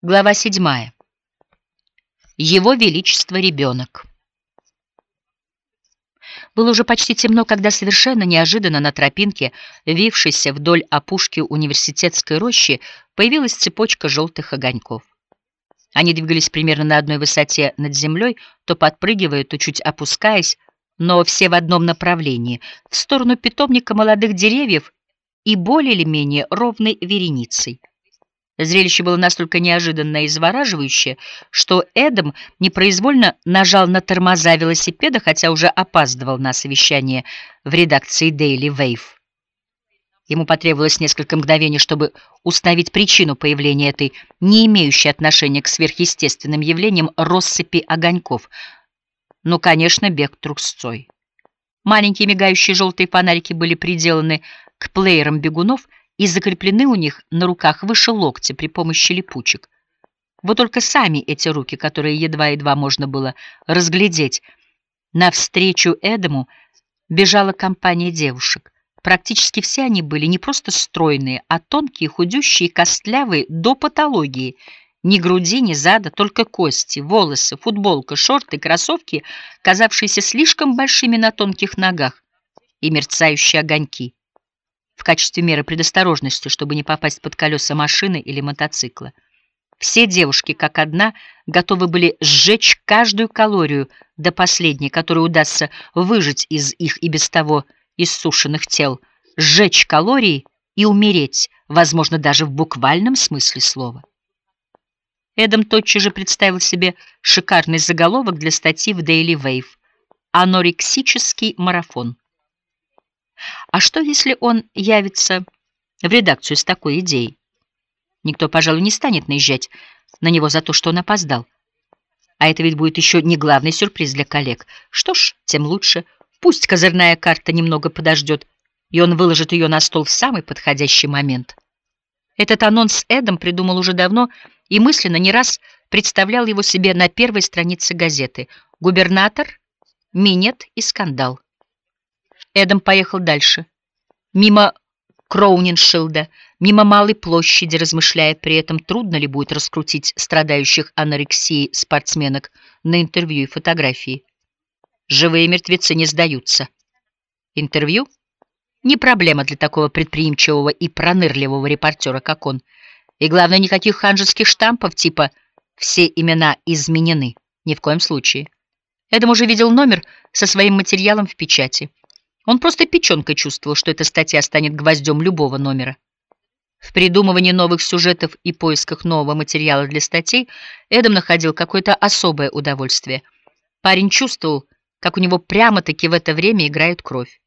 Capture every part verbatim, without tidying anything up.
Глава седьмая. Его Величество ребенок. Было уже почти темно, когда совершенно неожиданно на тропинке, вившейся вдоль опушки университетской рощи, появилась цепочка желтых огоньков. Они двигались примерно на одной высоте над землей, то подпрыгивая, то чуть опускаясь, но все в одном направлении, в сторону питомника молодых деревьев и более или менее ровной вереницей. Зрелище было настолько неожиданное и завораживающее, что Эдам непроизвольно нажал на тормоза велосипеда, хотя уже опаздывал на совещание в редакции Daily Wave. Ему потребовалось несколько мгновений, чтобы установить причину появления этой, не имеющей отношения к сверхъестественным явлениям, россыпи огоньков. Ну, конечно, бег трусцой. Маленькие мигающие желтые фонарики были приделаны к плеерам бегунов и закреплены у них на руках выше локтя при помощи липучек. Вот только сами эти руки, которые едва-едва можно было разглядеть, навстречу Эдаму бежала компания девушек. Практически все они были не просто стройные, а тонкие, худющие, костлявые до патологии. Ни груди, ни зада, только кости, волосы, футболка, шорты, кроссовки, казавшиеся слишком большими на тонких ногах, и мерцающие огоньки в качестве меры предосторожности, чтобы не попасть под колеса машины или мотоцикла. Все девушки, как одна, готовы были сжечь каждую калорию до последней, которую удастся выжать из их и без того иссушенных тел, сжечь калории и умереть, возможно, даже в буквальном смысле слова. Эдам тотчас же представил себе шикарный заголовок для статьи в Daily Wave «Анорексический марафон». А что, если он явится в редакцию с такой идеей? Никто, пожалуй, не станет наезжать на него за то, что он опоздал. А это ведь будет еще не главный сюрприз для коллег. Что ж, тем лучше. Пусть козырная карта немного подождет, и он выложит ее на стол в самый подходящий момент. Этот анонс Эдам придумал уже давно и мысленно не раз представлял его себе на первой странице газеты. Губернатор, минет и скандал. Эдам поехал дальше, мимо Кроуниншилда, мимо Малой площади, размышляя при этом, трудно ли будет раскрутить страдающих анорексией спортсменок на интервью и фотографии. Живые мертвецы не сдаются. Интервью? Не проблема для такого предприимчивого и пронырливого репортера, как он. И главное, никаких ханжеских штампов типа «все имена изменены». Ни в коем случае. Эдам уже видел номер со своим материалом в печати. Он просто печенкой чувствовал, что эта статья станет гвоздем любого номера. В придумывании новых сюжетов и поисках нового материала для статей Эдам находил какое-то особое удовольствие. Парень чувствовал, как у него прямо-таки в это время играет кровь.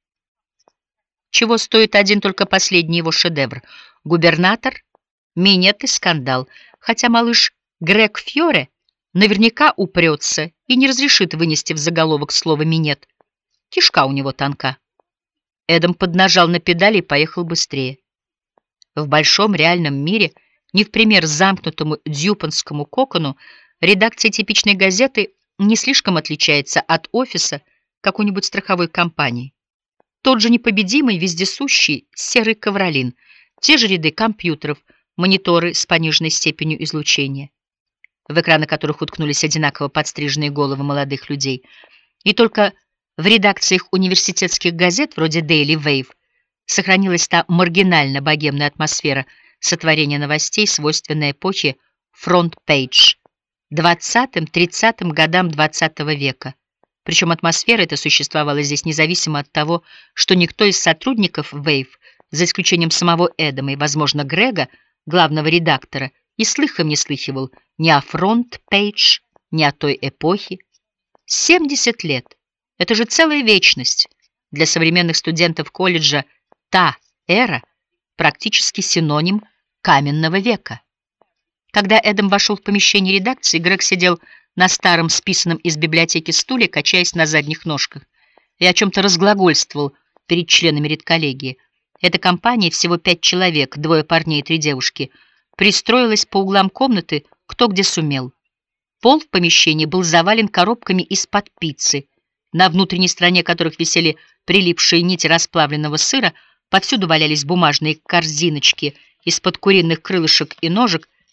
Чего стоит один только последний его шедевр — «Губернатор», «Минет» и «Скандал», хотя малыш Грег Фьоре наверняка упрется и не разрешит вынести в заголовок слово «минет». Кишка у него тонка. Эдам поднажал на педали и поехал быстрее. В большом реальном мире, не в пример замкнутому дьюпонскому кокону, редакция типичной газеты не слишком отличается от офиса какой-нибудь страховой компании. Тот же непобедимый, вездесущий серый ковролин, те же ряды компьютеров, мониторы с пониженной степенью излучения, в экраны которых уткнулись одинаково подстриженные головы молодых людей. И только в редакциях университетских газет, вроде Daily Wave, сохранилась та маргинально-богемная атмосфера сотворения новостей, свойственная эпохе фронт-пейдж, двадцатым-тридцатым годам двадцатого века. Причем атмосфера эта существовала здесь независимо от того, что никто из сотрудников Wave, за исключением самого Эдама и, возможно, Грега, главного редактора, и слыхом не слыхивал ни о фронт-пейдж, ни о той эпохе. семьдесят лет. Это же целая вечность. Для современных студентов колледжа та эра практически синоним каменного века. Когда Эдам вошел в помещение редакции, Грег сидел на старом, списанном из библиотеки стуле, качаясь на задних ножках, и о чем-то разглагольствовал перед членами редколлегии. Эта компания, всего пять человек, двое парней и три девушки, пристроилась по углам комнаты кто где сумел. Пол в помещении был завален коробками из-под пиццы, на внутренней стороне которых висели прилипшие нити расплавленного сыра, повсюду валялись бумажные корзиночки из-под куриных крылышек и ножек,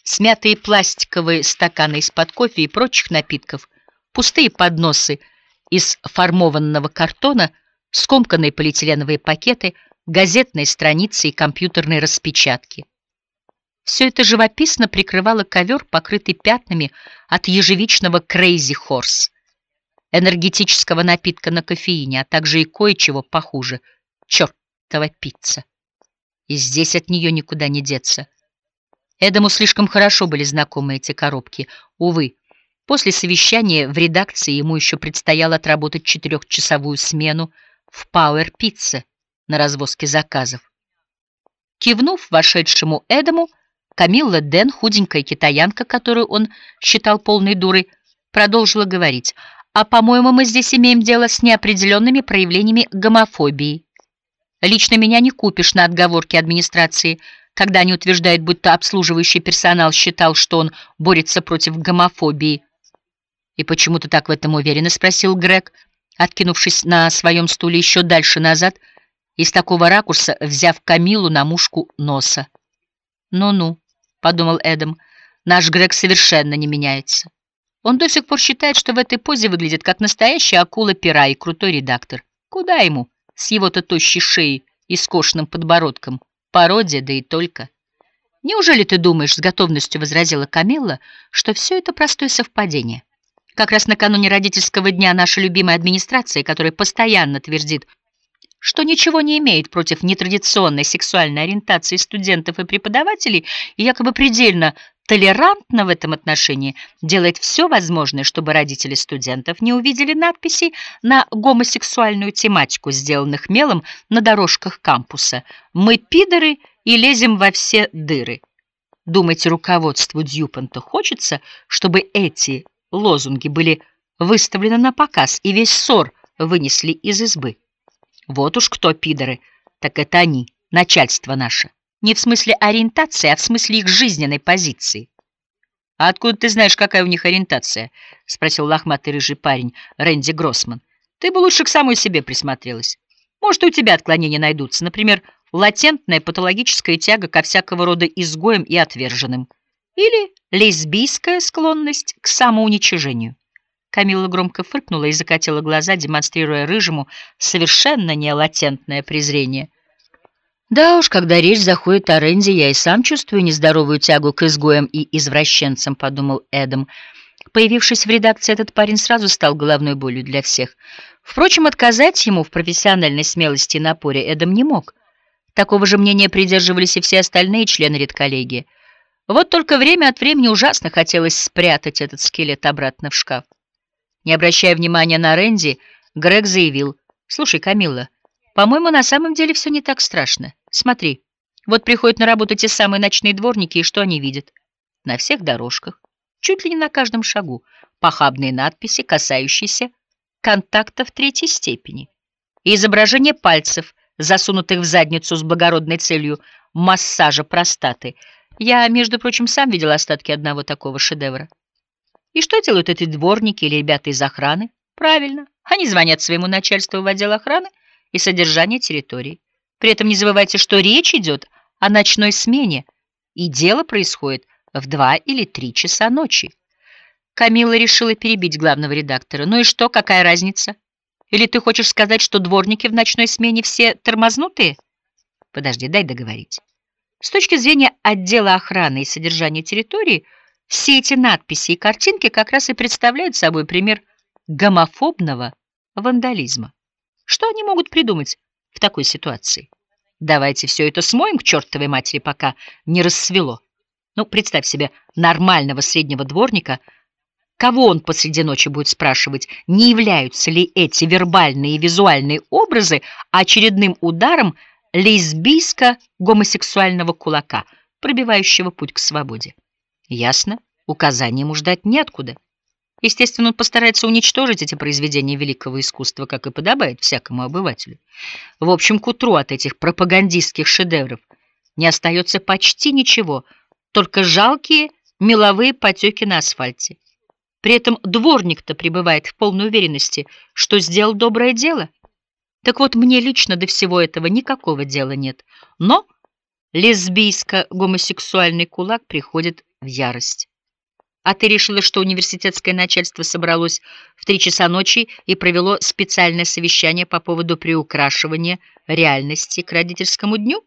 Смятые пластиковые стаканы из-под кофе и прочих напитков, пустые подносы из формованного картона, скомканные полиэтиленовые пакеты, газетные страницы и компьютерные распечатки. Все это живописно прикрывало ковер, покрытый пятнами от ежевичного Crazy Horse, энергетического напитка на кофеине, а также и кое-чего похуже — чертова пицца. И здесь от нее никуда не деться. Эдаму слишком хорошо были знакомы эти коробки. Увы, после совещания в редакции ему еще предстояло отработать четырехчасовую смену в Power Pizza на развозке заказов. Кивнув вошедшему Эдаму, Камилла Дэн, худенькая китаянка, которую он считал полной дурой, продолжила говорить: «А, по-моему, мы здесь имеем дело с неопределенными проявлениями гомофобии. Лично меня не купишь на отговорки администрации, когда они утверждают, будто обслуживающий персонал считал, что он борется против гомофобии». «И почему ты так в этом уверена?» — спросил Грег, откинувшись на своем стуле еще дальше назад и с такого ракурса взяв Камилу на мушку носа. «Ну-ну», — подумал Эдам, — «наш Грег совершенно не меняется. Он до сих пор считает, что в этой позе выглядит как настоящая акула-пера и крутой редактор. Куда ему с его-то тощей шеей и скошенным подбородком? Пародия, да и только». «Неужели ты думаешь, — с готовностью возразила Камилла, — что все это простое совпадение? Как раз накануне родительского дня наша любимая администрация, которая постоянно твердит, что ничего не имеет против нетрадиционной сексуальной ориентации студентов и преподавателей и якобы предельно толерантна в этом отношении, делает все возможное, чтобы родители студентов не увидели надписей на гомосексуальную тематику, сделанных мелом на дорожках кампуса. Мы пидоры и лезем во все дыры. Думаете, руководству Дьюпонта хочется, чтобы эти лозунги были выставлены на показ и весь ссор вынесли из избы? Вот уж кто пидоры, так это они, начальство наше. Не в смысле ориентации, а в смысле их жизненной позиции. — А откуда ты знаешь, какая у них ориентация? — спросил лохматый рыжий парень Рэнди Гроссман. — Ты бы лучше к самой себе присмотрелась. Может, и у тебя отклонения найдутся, например, латентная патологическая тяга ко всякого рода изгоям и отверженным. Или лесбийская склонность к самоуничижению. Камилла громко фыркнула и закатила глаза, демонстрируя рыжему совершенно не латентное презрение. «Да уж, когда речь заходит о Рэнди, я и сам чувствую нездоровую тягу к изгоям и извращенцам», — подумал Эдам. Появившись в редакции, этот парень сразу стал головной болью для всех. Впрочем, отказать ему в профессиональной смелости и напоре Эдам не мог. Такого же мнения придерживались и все остальные члены редколлегии. Вот только время от времени ужасно хотелось спрятать этот скелет обратно в шкаф. Не обращая внимания на Рэнди, Грег заявил: «Слушай, Камилла, по-моему, на самом деле все не так страшно. Смотри, вот приходят на работу те самые ночные дворники, и что они видят? На всех дорожках, чуть ли не на каждом шагу, похабные надписи, касающиеся контактов третьей степени, и изображение пальцев, засунутых в задницу с благородной целью массажа простаты. Я, между прочим, сам видел остатки одного такого шедевра. И что делают эти дворники или ребята из охраны? Правильно, они звонят своему начальству в отдел охраны и содержания территории. При этом не забывайте, что речь идет о ночной смене, и дело происходит в два или три часа ночи». Камилла решила перебить главного редактора. «Ну и что, какая разница? Или ты хочешь сказать, что дворники в ночной смене все тормознутые?» «Подожди, дай договорить. С точки зрения отдела охраны и содержания территории, все эти надписи и картинки как раз и представляют собой пример гомофобного вандализма. Что они могут придумать в такой ситуации? Давайте все это смоем к чертовой матери, пока не рассвело. Ну, представь себе нормального среднего дворника. Кого он посреди ночи будет спрашивать, не являются ли эти вербальные и визуальные образы очередным ударом лесбийско-гомосексуального кулака, пробивающего путь к свободе? Ясно, указаний ему ждать неоткуда. Естественно, он постарается уничтожить эти произведения великого искусства, как и подобает всякому обывателю. В общем, к утру от этих пропагандистских шедевров не остается почти ничего, только жалкие меловые потеки на асфальте. При этом дворник-то пребывает в полной уверенности, что сделал доброе дело. Так вот, мне лично до всего этого никакого дела нет. Но лесбийско-гомосексуальный кулак приходит в ярость. А ты решила, что университетское начальство собралось в три часа ночи и провело специальное совещание по поводу приукрашивания реальности к родительскому дню?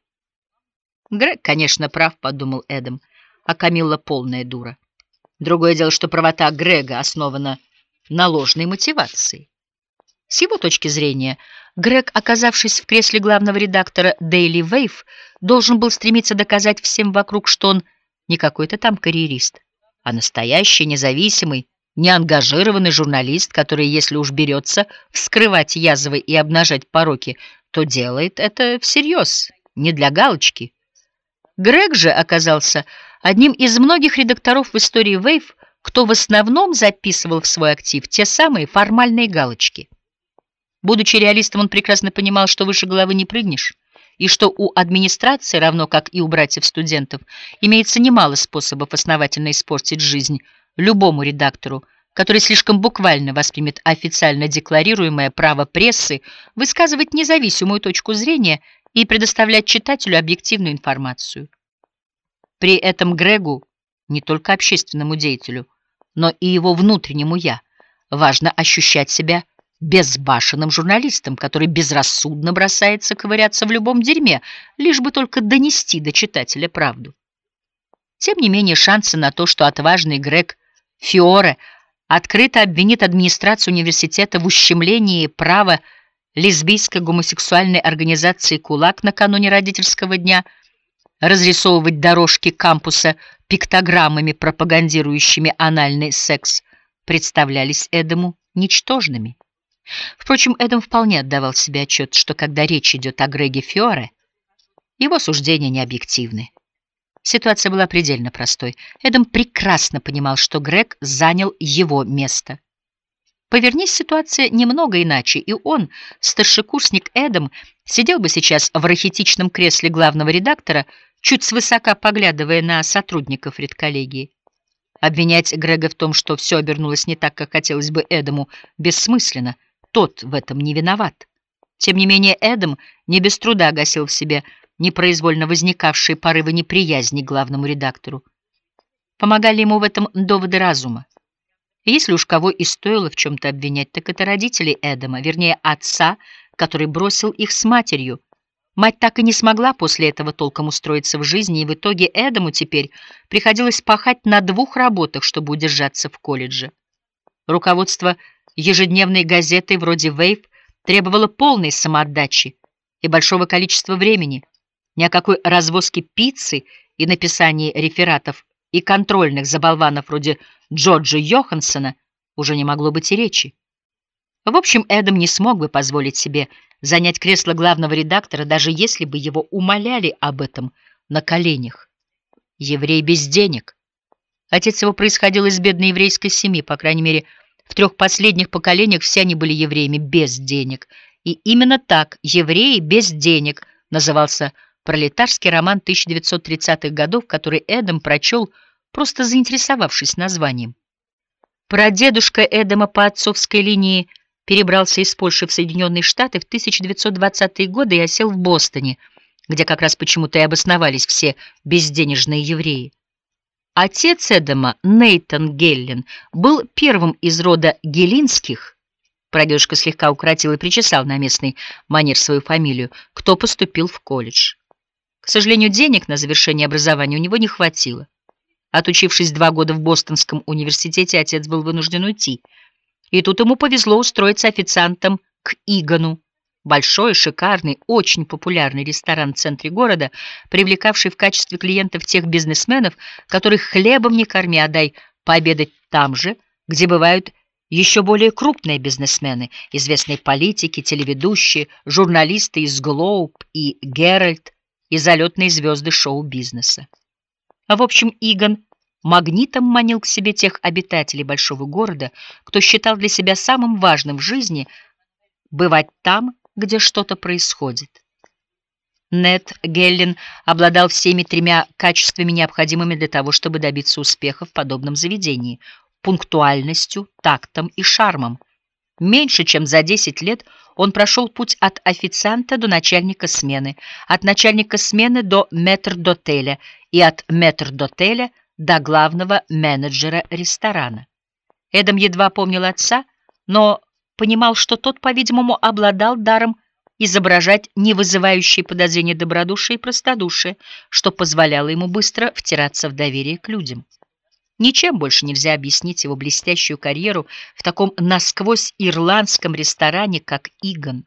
Грег, конечно, прав, подумал Эдам, а Камилла полная дура. Другое дело, что правота Грега основана на ложной мотивации. С его точки зрения, Грег, оказавшись в кресле главного редактора Daily Wave, должен был стремиться доказать всем вокруг, что он не какой-то там карьерист, а настоящий, независимый, неангажированный журналист, который, если уж берется вскрывать язвы и обнажать пороки, то делает это всерьез, не для галочки. Грег же оказался одним из многих редакторов в истории Wave, кто в основном записывал в свой актив те самые формальные галочки. Будучи реалистом, он прекрасно понимал, что выше головы не прыгнешь, и что у администрации, равно как и у братьев-студентов, имеется немало способов основательно испортить жизнь любому редактору, который слишком буквально воспримет официально декларируемое право прессы высказывать независимую точку зрения и предоставлять читателю объективную информацию. При этом Грегу, не только общественному деятелю, но и его внутреннему «я», важно ощущать себя безбашенным журналистом, который безрассудно бросается ковыряться в любом дерьме, лишь бы только донести до читателя правду. Тем не менее, шансы на то, что отважный Грег Фиоре открыто обвинит администрацию университета в ущемлении права лесбийской гомосексуальной организации «КУЛАК» накануне родительского дня разрисовывать дорожки кампуса пиктограммами, пропагандирующими анальный секс, представлялись Эдаму ничтожными. Впрочем, Эдам вполне отдавал себе отчет, что когда речь идет о Греге Фиоре, его суждения не объективны. Ситуация была предельно простой. Эдам прекрасно понимал, что Грег занял его место. Повернись ситуация немного иначе, и он, старшекурсник Эдам, сидел бы сейчас в рахитичном кресле главного редактора, чуть свысока поглядывая на сотрудников редколлегии. Обвинять Грега в том, что все обернулось не так, как хотелось бы Эдаму, бессмысленно. Тот в этом не виноват. Тем не менее, Эдам не без труда гасил в себе непроизвольно возникавшие порывы неприязни к главному редактору. Помогали ему в этом доводы разума. И если уж кого и стоило в чем-то обвинять, так это родители Эдама, вернее, отца, который бросил их с матерью. Мать так и не смогла после этого толком устроиться в жизни, и в итоге Эдаму теперь приходилось пахать на двух работах, чтобы удержаться в колледже. Руководство ежедневной газеты вроде Wave требовало полной самоотдачи и большого количества времени. Ни о какой развозке пиццы и написании рефератов и контрольных за болванов вроде Джорджа Йоханссона уже не могло быть и речи. В общем, Эдам не смог бы позволить себе занять кресло главного редактора, даже если бы его умоляли об этом на коленях. Еврей без денег. Отец его происходил из бедной еврейской семьи, по крайней мере, в трех последних поколениях все они были евреями без денег. И именно так «Евреи без денег» назывался пролетарский роман тысяча девятьсот тридцатых годов, который Эдам прочел, просто заинтересовавшись названием. Прадедушка Эдама по отцовской линии перебрался из Польши в Соединенные Штаты в тысяча девятьсот двадцатые годы и осел в Бостоне, где как раз почему-то и обосновались все безденежные евреи. Отец Эдама, Нейтан Геллен, был первым из рода Гелинских, прадедушка слегка укоротил и причесал на местный манер свою фамилию, кто поступил в колледж. К сожалению, денег на завершение образования у него не хватило. Отучившись два года в Бостонском университете, отец был вынужден уйти. И тут ему повезло устроиться официантом к Игану. Большой, шикарный, очень популярный ресторан в центре города, привлекавший в качестве клиентов тех бизнесменов, которых хлебом не корми, а дай пообедать там же, где бывают еще более крупные бизнесмены, известные политики, телеведущие, журналисты из Globe и Herald и залетные звезды шоу-бизнеса. А в общем, Иган магнитом манил к себе тех обитателей большого города, кто считал для себя самым важным в жизни бывать там, где что-то происходит. Нет Геллен обладал всеми тремя качествами, необходимыми для того, чтобы добиться успеха в подобном заведении: пунктуальностью, тактом и шармом. Меньше чем за десять лет он прошел путь от официанта до начальника смены, от начальника смены до метрдотеля и от метрдотеля до главного менеджера ресторана. Эдам едва помнил отца, но понимал, что тот, по-видимому, обладал даром изображать не вызывающие подозрения добродушие и простодушие, что позволяло ему быстро втираться в доверие к людям. Ничем больше нельзя объяснить его блестящую карьеру в таком насквозь ирландском ресторане, как Иган.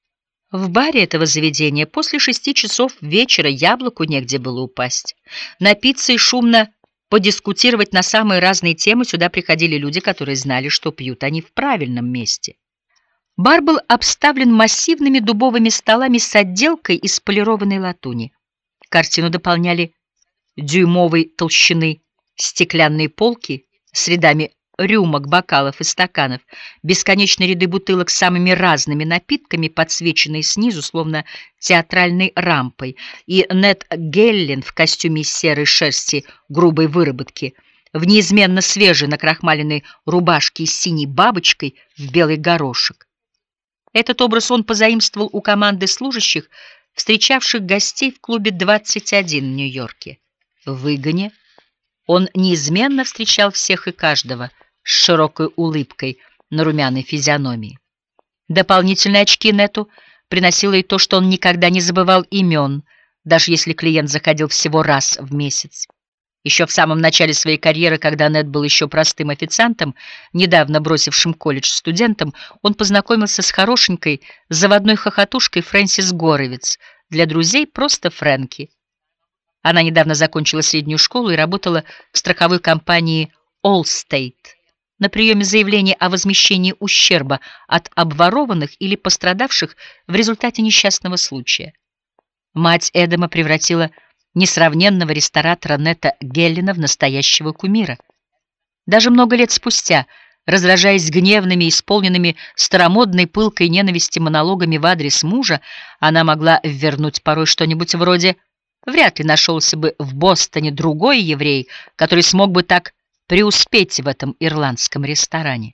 В баре этого заведения после шести часов вечера яблоку негде было упасть. Напиться и шумно подискутировать на самые разные темы сюда приходили люди, которые знали, что пьют они в правильном месте. Бар был обставлен массивными дубовыми столами с отделкой из полированной латуни. Картину дополняли дюймовой толщины стеклянные полки с рядами рюмок, бокалов и стаканов, бесконечные ряды бутылок с самыми разными напитками, подсвеченные снизу, словно театральной рампой, и Нед Геллен в костюме из серой шерсти грубой выработки, в неизменно свежей накрахмаленной рубашке с синей бабочкой в белый горошек. Этот образ он позаимствовал у команды служащих, встречавших гостей в клубе двадцать один в Нью-Йорке. В Игане он неизменно встречал всех и каждого с широкой улыбкой на румяной физиономии. Дополнительные очки Нету приносило и то, что он никогда не забывал имен, даже если клиент заходил всего раз в месяц. Еще в самом начале своей карьеры, когда Нет был еще простым официантом, недавно бросившим колледж студентом, он познакомился с хорошенькой заводной хохотушкой Фрэнсис Горовиц, для друзей просто Фрэнки. Она недавно закончила среднюю школу и работала в страховой компании Allstate на приеме заявления о возмещении ущерба от обворованных или пострадавших в результате несчастного случая. Мать Эдама превратила несравненного ресторатора Нета Геллена в настоящего кумира. Даже много лет спустя, раздражаясь гневными, исполненными старомодной пылкой ненависти монологами в адрес мужа, она могла ввернуть порой что-нибудь вроде: «Вряд ли нашелся бы в Бостоне другой еврей, который смог бы так преуспеть в этом ирландском ресторане».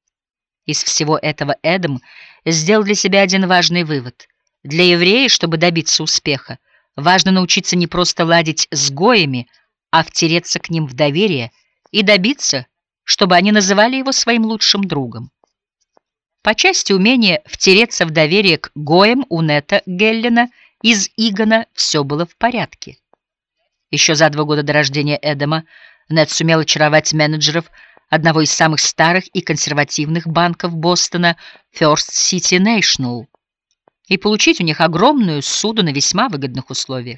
Из всего этого Эдам сделал для себя один важный вывод. Для еврея, чтобы добиться успеха, важно научиться не просто ладить с гоями, а втереться к ним в доверие и добиться, чтобы они называли его своим лучшим другом. По части умения втереться в доверие к гоям у Нета Геллена из Игана все было в порядке. Еще за два года до рождения Эдама Нет сумел очаровать менеджеров одного из самых старых и консервативных банков Бостона First City National и получить у них огромную ссуду на весьма выгодных условиях.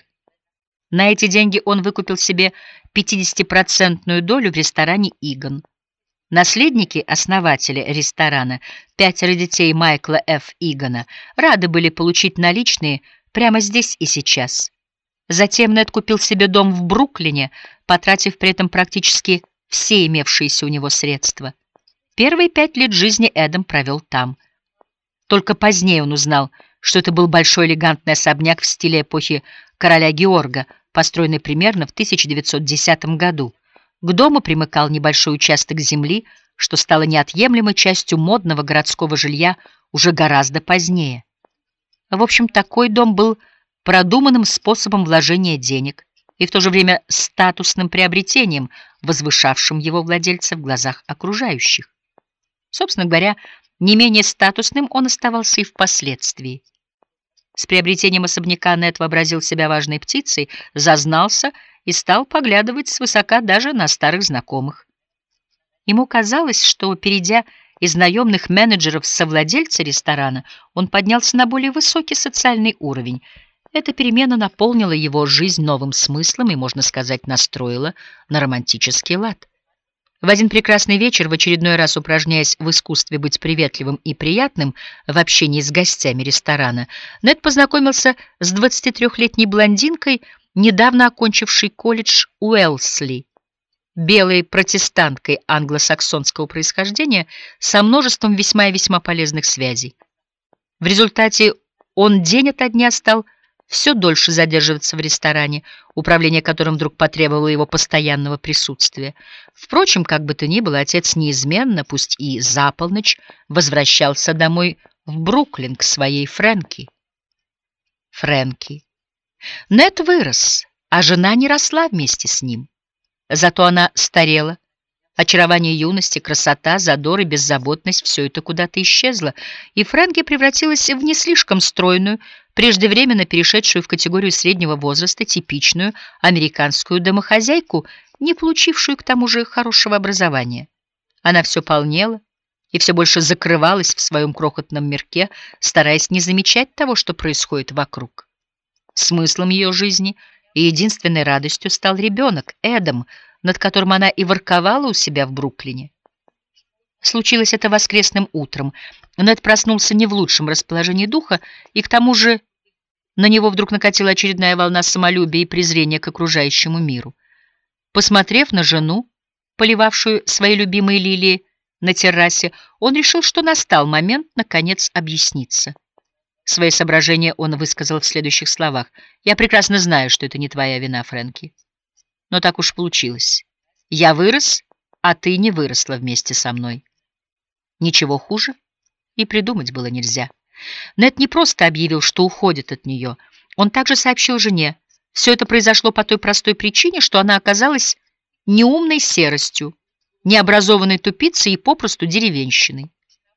На эти деньги он выкупил себе пятидесятипроцентную долю в ресторане «Иган». Наследники основателя ресторана, пятеро детей Майкла Ф. Игана, рады были получить наличные прямо здесь и сейчас. Затем Нед купил себе дом в Бруклине, потратив при этом практически все имевшиеся у него средства. Первые пять лет жизни Эдам провел там. Только позднее он узнал, что это был большой элегантный особняк в стиле эпохи короля Георга, построенный примерно в тысяча девятьсот десятом году. К дому примыкал небольшой участок земли, что стало неотъемлемой частью модного городского жилья уже гораздо позднее. В общем, такой дом был продуманным способом вложения денег и в то же время статусным приобретением, возвышавшим его владельца в глазах окружающих. Собственно говоря, не менее статусным он оставался и впоследствии. С приобретением особняка Нед вообразил себя важной птицей, зазнался и стал поглядывать свысока даже на старых знакомых. Ему казалось, что, перейдя из наемных менеджеров в совладельца ресторана, он поднялся на более высокий социальный уровень. Эта перемена наполнила его жизнь новым смыслом и, можно сказать, настроила на романтический лад. В один прекрасный вечер, в очередной раз упражняясь в искусстве быть приветливым и приятным в общении с гостями ресторана, Нед познакомился с двадцатитрёхлетней блондинкой, недавно окончившей колледж Уэлсли, белой протестанткой англосаксонского происхождения со множеством весьма и весьма полезных связей. В результате он день ото дня стал все дольше задерживаться в ресторане, управление которым вдруг потребовало его постоянного присутствия. Впрочем, как бы то ни было, отец неизменно, пусть и за полночь, возвращался домой в Бруклин к своей Фрэнки. Фрэнки. Нед вырос, а жена не росла вместе с ним. Зато она старела. Очарование юности, красота, задор и беззаботность — все это куда-то исчезло, и Фрэнки превратилась в не слишком стройную, преждевременно перешедшую в категорию среднего возраста, типичную американскую домохозяйку, не получившую к тому же хорошего образования. Она все полнела и все больше закрывалась в своем крохотном мирке, стараясь не замечать того, что происходит вокруг. Смыслом ее жизни и единственной радостью стал ребенок, Эдам, над которым она и ворковала у себя в Бруклине. Случилось это воскресным утром. Нед проснулся не в лучшем расположении духа, и к тому же на него вдруг накатила очередная волна самолюбия и презрения к окружающему миру. Посмотрев на жену, поливавшую свои любимые лилии на террасе, он решил, что настал момент, наконец, объясниться. Свои соображения он высказал в следующих словах. «Я прекрасно знаю, что это не твоя вина, Фрэнки. Но так уж получилось. Я вырос, а ты не выросла вместе со мной». Ничего хуже и придумать было нельзя. Нед не просто объявил, что уходит от нее. Он также сообщил жене. Все это произошло по той простой причине, что она оказалась неумной серостью, необразованной тупицей и попросту деревенщиной.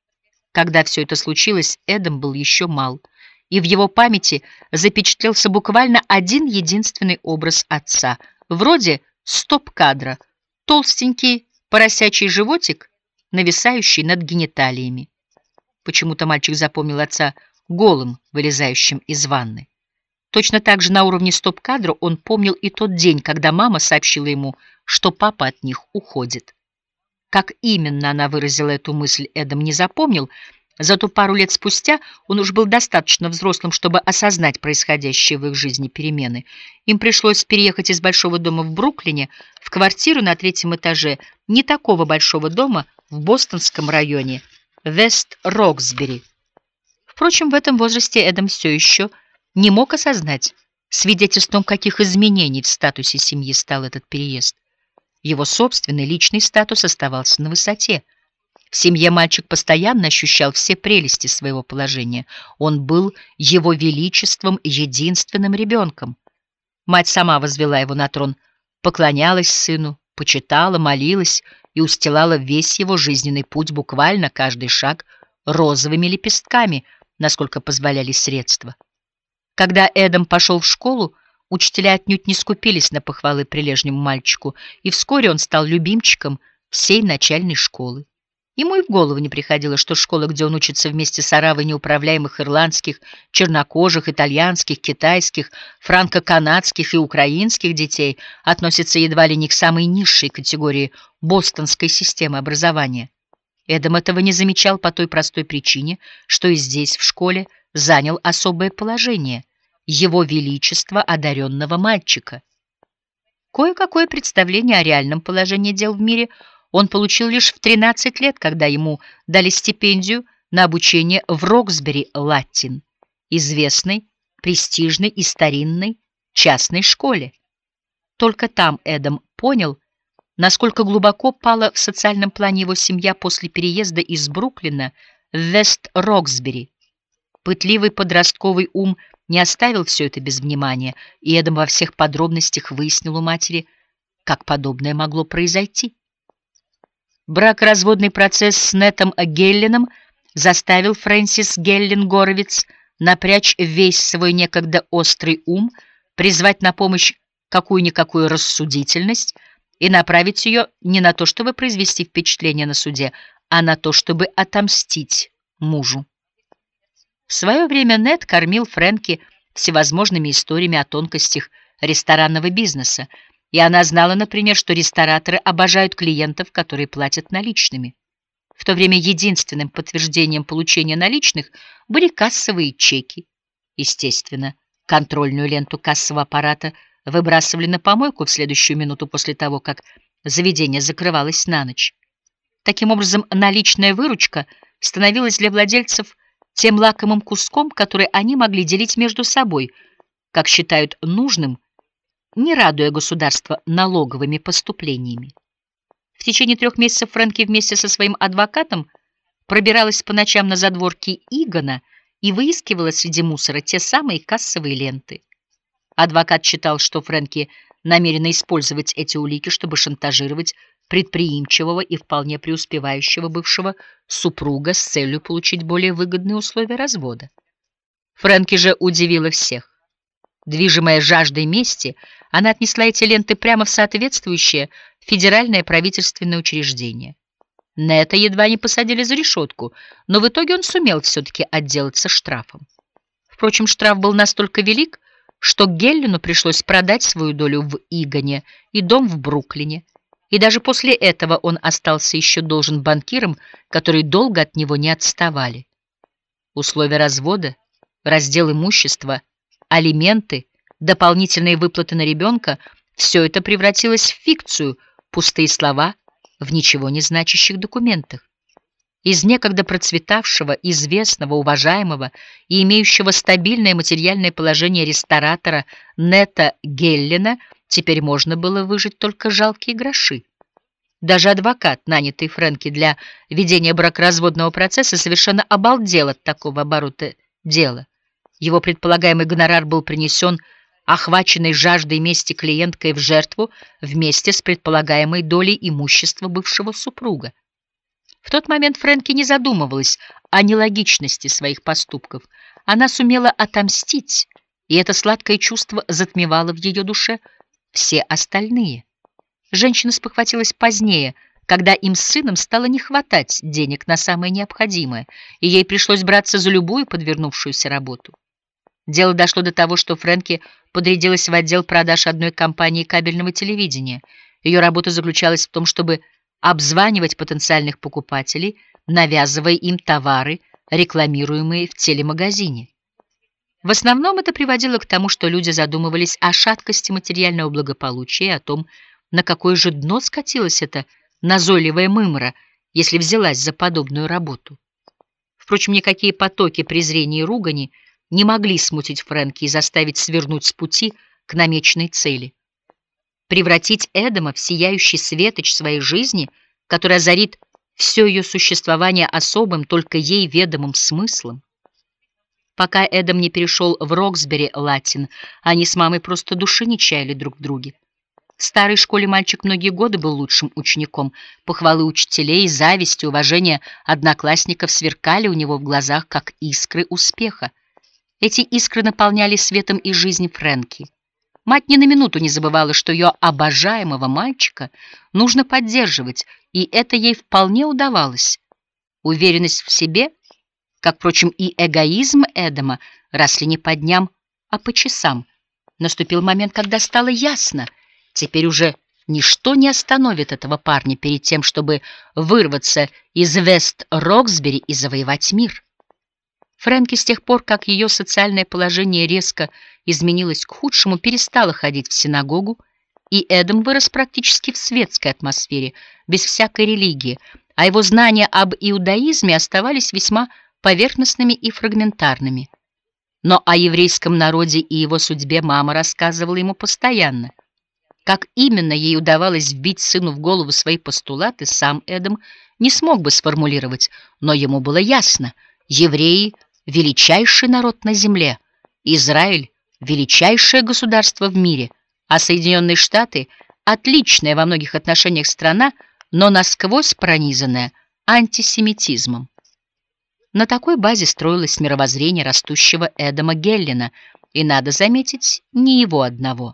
Когда все это случилось, Эдам был еще мал, и в его памяти запечатлелся буквально один единственный образ отца, вроде стоп-кадра, толстенький поросячий животик, нависающий над гениталиями. Почему-то мальчик запомнил отца голым, вылезающим из ванны. Точно так же на уровне стоп-кадра он помнил и тот день, когда мама сообщила ему, что папа от них уходит. Как именно она выразила эту мысль, Эдам не запомнил, зато пару лет спустя он уж был достаточно взрослым, чтобы осознать происходящие в их жизни перемены. Им пришлось переехать из большого дома в Бруклине в квартиру на третьем этаже не такого большого дома в бостонском районе Вест-Роксбери. Впрочем, в этом возрасте Эдам все еще не мог осознать, свидетельством каких изменений в статусе семьи стал этот переезд. Его собственный личный статус оставался на высоте. В семье мальчик постоянно ощущал все прелести своего положения. Он был его величеством единственным ребенком. Мать сама возвела его на трон, поклонялась сыну, почитала, молилась и устилала весь его жизненный путь, буквально каждый шаг, розовыми лепестками, насколько позволяли средства. Когда Эдам пошел в школу, учителя отнюдь не скупились на похвалы прилежнему мальчику, и вскоре он стал любимчиком всей начальной школы. Ему и в голову не приходило, что школа, где он учится вместе с оравой неуправляемых ирландских, чернокожих, итальянских, китайских, франко-канадских и украинских детей, относится едва ли не к самой низшей категории бостонской системы образования. Эдам этого не замечал по той простой причине, что и здесь, в школе, занял особое положение — его величество одаренного мальчика. Кое-какое представление о реальном положении дел в мире он получил лишь в тринадцать лет, когда ему дали стипендию на обучение в Роксбери-Латтин, известной, престижной и старинной частной школе. Только там Эдам понял, насколько глубоко пала в социальном плане его семья после переезда из Бруклина в Вест-Роксбери. Пытливый подростковый ум не оставил все это без внимания, и Эдам во всех подробностях выяснил у матери, как подобное могло произойти. Бракоразводный процесс с Нетом Гелленом заставил Фрэнсис Геллен-Горовиц напрячь весь свой некогда острый ум, призвать на помощь какую-никакую рассудительность и направить ее не на то, чтобы произвести впечатление на суде, а на то, чтобы отомстить мужу. В свое время Нед кормил Фрэнки всевозможными историями о тонкостях ресторанного бизнеса, и она знала, например, что рестораторы обожают клиентов, которые платят наличными. В то время единственным подтверждением получения наличных были кассовые чеки. Естественно, контрольную ленту кассового аппарата выбрасывали на помойку в следующую минуту после того, как заведение закрывалось на ночь. Таким образом, наличная выручка становилась для владельцев тем лакомым куском, который они могли делить между собой, как считают нужным, не радуя государство налоговыми поступлениями. В течение трех месяцев Фрэнки вместе со своим адвокатом пробиралась по ночам на задворки Игона и выискивала среди мусора те самые кассовые ленты. Адвокат считал, что Фрэнки намерена использовать эти улики, чтобы шантажировать предприимчивого и вполне преуспевающего бывшего супруга с целью получить более выгодные условия развода. Фрэнки же удивила всех. Движимая жаждой мести, она отнесла эти ленты прямо в соответствующее федеральное правительственное учреждение. Нета едва не посадили за решетку, но в итоге он сумел все-таки отделаться штрафом. Впрочем, штраф был настолько велик, что Геллену пришлось продать свою долю в Игоне и дом в Бруклине, и даже после этого он остался еще должен банкирам, которые долго от него не отставали. Условия развода, раздел имущества, алименты, дополнительные выплаты на ребенка — все это превратилось в фикцию, пустые слова в ничего не значащих документах. Из некогда процветавшего, известного, уважаемого и имеющего стабильное материальное положение ресторатора Нета Геллена теперь можно было выжать только жалкие гроши. Даже адвокат, нанятый Фрэнки для ведения бракоразводного процесса, совершенно обалдел от такого оборота дела. Его предполагаемый гонорар был принесен охваченной жаждой мести клиенткой в жертву вместе с предполагаемой долей имущества бывшего супруга. В тот момент Фрэнки не задумывалась о нелогичности своих поступков. Она сумела отомстить, и это сладкое чувство затмевало в ее душе все остальные. Женщина спохватилась позднее, когда им с сыном стало не хватать денег на самое необходимое, и ей пришлось браться за любую подвернувшуюся работу. Дело дошло до того, что Фрэнки подрядилась в отдел продаж одной компании кабельного телевидения. Ее работа заключалась в том, чтобы обзванивать потенциальных покупателей, навязывая им товары, рекламируемые в телемагазине. В основном это приводило к тому, что люди задумывались о шаткости материального благополучия и о том, на какое же дно скатилась эта назойливая мымра, если взялась за подобную работу. Впрочем, никакие потоки презрения и ругани не могли смутить Фрэнки и заставить свернуть с пути к намеченной цели. Превратить Эдама в сияющий светоч своей жизни, который озарит все ее существование особым, только ей ведомым смыслом. Пока Эдам не перешел в Роксбери-Латин, они с мамой просто души не чаяли друг в друге. В старой школе мальчик многие годы был лучшим учеником. Похвалы учителей, зависть и уважение одноклассников сверкали у него в глазах, как искры успеха. Эти искры наполняли светом и жизнь Фрэнки. Мать ни на минуту не забывала, что ее обожаемого мальчика нужно поддерживать, и это ей вполне удавалось. Уверенность в себе, как, впрочем, и эгоизм Эдама, росли не по дням, а по часам. Наступил момент, когда стало ясно, теперь уже ничто не остановит этого парня перед тем, чтобы вырваться из Вест-Роксбери и завоевать мир. Фрэнки с тех пор, как ее социальное положение резко изменилось к худшему, перестала ходить в синагогу, и Эдам вырос практически в светской атмосфере, без всякой религии, а его знания об иудаизме оставались весьма поверхностными и фрагментарными. Но о еврейском народе и его судьбе мама рассказывала ему постоянно. Как именно ей удавалось вбить сыну в голову свои постулаты, сам Эдам не смог бы сформулировать, но ему было ясно: евреи — величайший народ на земле, Израиль — величайшее государство в мире, а Соединенные Штаты — отличная во многих отношениях страна, но насквозь пронизанная антисемитизмом. На такой базе строилось мировоззрение растущего Эдама Геллена, и, надо заметить, не его одного.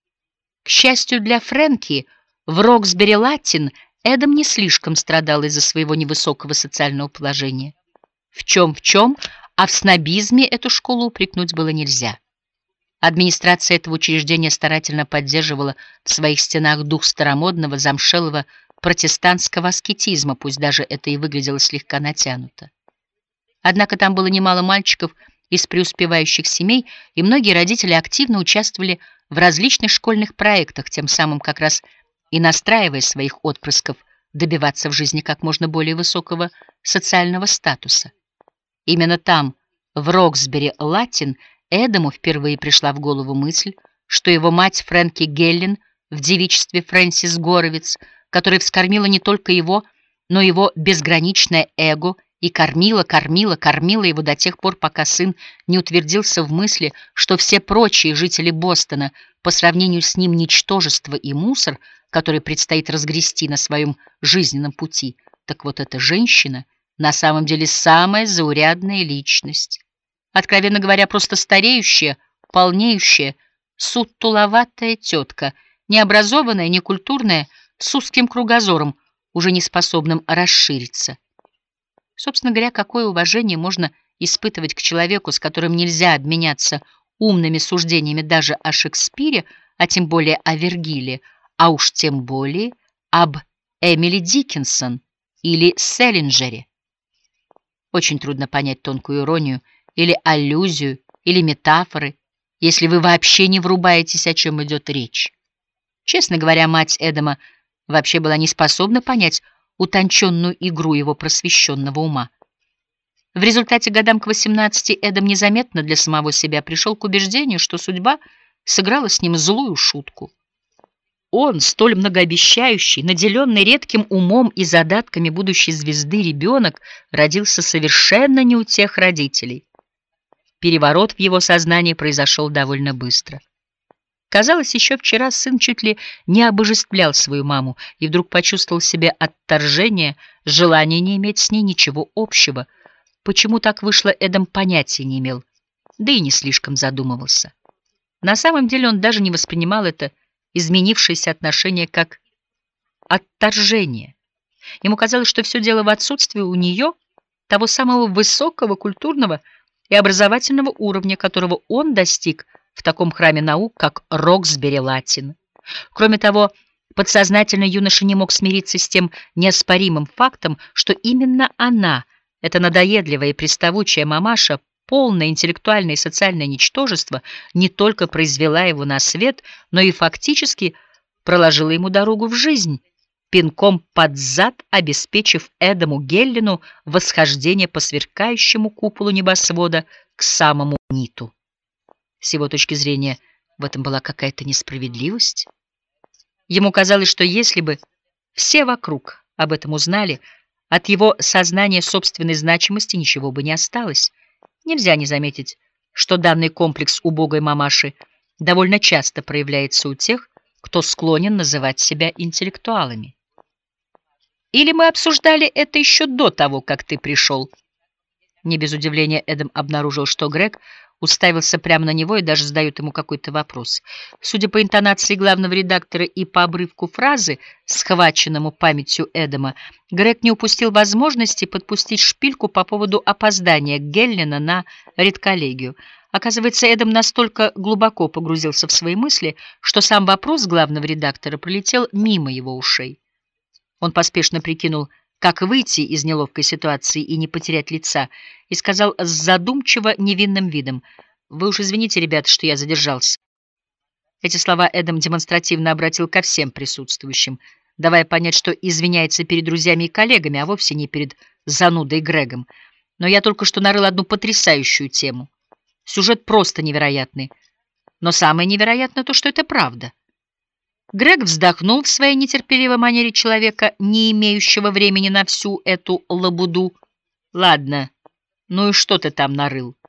К счастью для Фрэнки, в Роксбери-Латин Эдам не слишком страдал из-за своего невысокого социального положения. В чем в чем, а в снобизме эту школу упрекнуть было нельзя. Администрация этого учреждения старательно поддерживала в своих стенах дух старомодного, замшелого протестантского аскетизма, пусть даже это и выглядело слегка натянуто. Однако там было немало мальчиков из преуспевающих семей, и многие родители активно участвовали в различных школьных проектах, тем самым как раз и настраивая своих отпрысков добиваться в жизни как можно более высокого социального статуса. Именно там, в Роксбери-Латин, Эдаму впервые пришла в голову мысль, что его мать Фрэнки Геллен в девичестве Фрэнсис Горовиц, которая вскормила не только его, но его безграничное эго и кормила, кормила, кормила его до тех пор, пока сын не утвердился в мысли, что все прочие жители Бостона по сравнению с ним ничтожество и мусор, который предстоит разгрести на своем жизненном пути. Так вот эта женщина на самом деле самая заурядная личность. Откровенно говоря, просто стареющая, полнеющая, сутуловатая тетка, необразованная, некультурная, с узким кругозором, уже не способным расшириться. Собственно говоря, какое уважение можно испытывать к человеку, с которым нельзя обменяться умными суждениями даже о Шекспире, а тем более о Вергилии, а уж тем более об Эмили Диккенсон или Селлинджере. Очень трудно понять тонкую иронию или аллюзию, или метафоры, если вы вообще не врубаетесь, о чем идет речь. Честно говоря, мать Эдама вообще была не способна понять утонченную игру его просвещенного ума. В результате годам к восемнадцати Эдам незаметно для самого себя пришел к убеждению, что судьба сыграла с ним злую шутку. Он, столь многообещающий, наделенный редким умом и задатками будущей звезды ребенок, родился совершенно не у тех родителей. Переворот в его сознании произошел довольно быстро. Казалось, еще вчера сын чуть ли не обожествлял свою маму и вдруг почувствовал в себе отторжение, желание не иметь с ней ничего общего. Почему так вышло, Эдам понятия не имел, да и не слишком задумывался. На самом деле он даже не воспринимал это изменившееся отношение как отторжение. Ему казалось, что все дело в отсутствии у нее того самого высокого культурного и образовательного уровня, которого он достиг в таком храме наук, как Роксбери-Латин. Кроме того, подсознательно юноша не мог смириться с тем неоспоримым фактом, что именно она, эта надоедливая и приставучая мамаша, полное интеллектуальное и социальное ничтожество, не только произвела его на свет, но и фактически проложила ему дорогу в жизнь, пинком под зад обеспечив Эдаму Геллину восхождение по сверкающему куполу небосвода к самому ниту. С его точки зрения в этом была какая-то несправедливость. Ему казалось, что если бы все вокруг об этом узнали, от его сознания собственной значимости ничего бы не осталось. Нельзя не заметить, что данный комплекс убогой мамаши довольно часто проявляется у тех, кто склонен называть себя интеллектуалами. Или мы обсуждали это еще до того, как ты пришел? Не без удивления Эдам обнаружил, что Грег уставился прямо на него и даже задает ему какой-то вопрос. Судя по интонации главного редактора и по обрывку фразы, схваченному памятью Эдама, Грег не упустил возможности подпустить шпильку по поводу опоздания Геллина на редколлегию. Оказывается, Эдам настолько глубоко погрузился в свои мысли, что сам вопрос главного редактора пролетел мимо его ушей. Он поспешно прикинул, как выйти из неловкой ситуации и не потерять лица, и сказал с задумчиво невинным видом: «Вы уж извините, ребята, что я задержался». Эти слова Эдам демонстративно обратил ко всем присутствующим, давая понять, что извиняется перед друзьями и коллегами, а вовсе не перед занудой Грегом. «Но я только что нарыл одну потрясающую тему. Сюжет просто невероятный. Но самое невероятное то, что это правда». Грег вздохнул в своей нетерпеливой манере человека, не имеющего времени на всю эту лабуду. «Ладно, ну и что ты там нарыл?»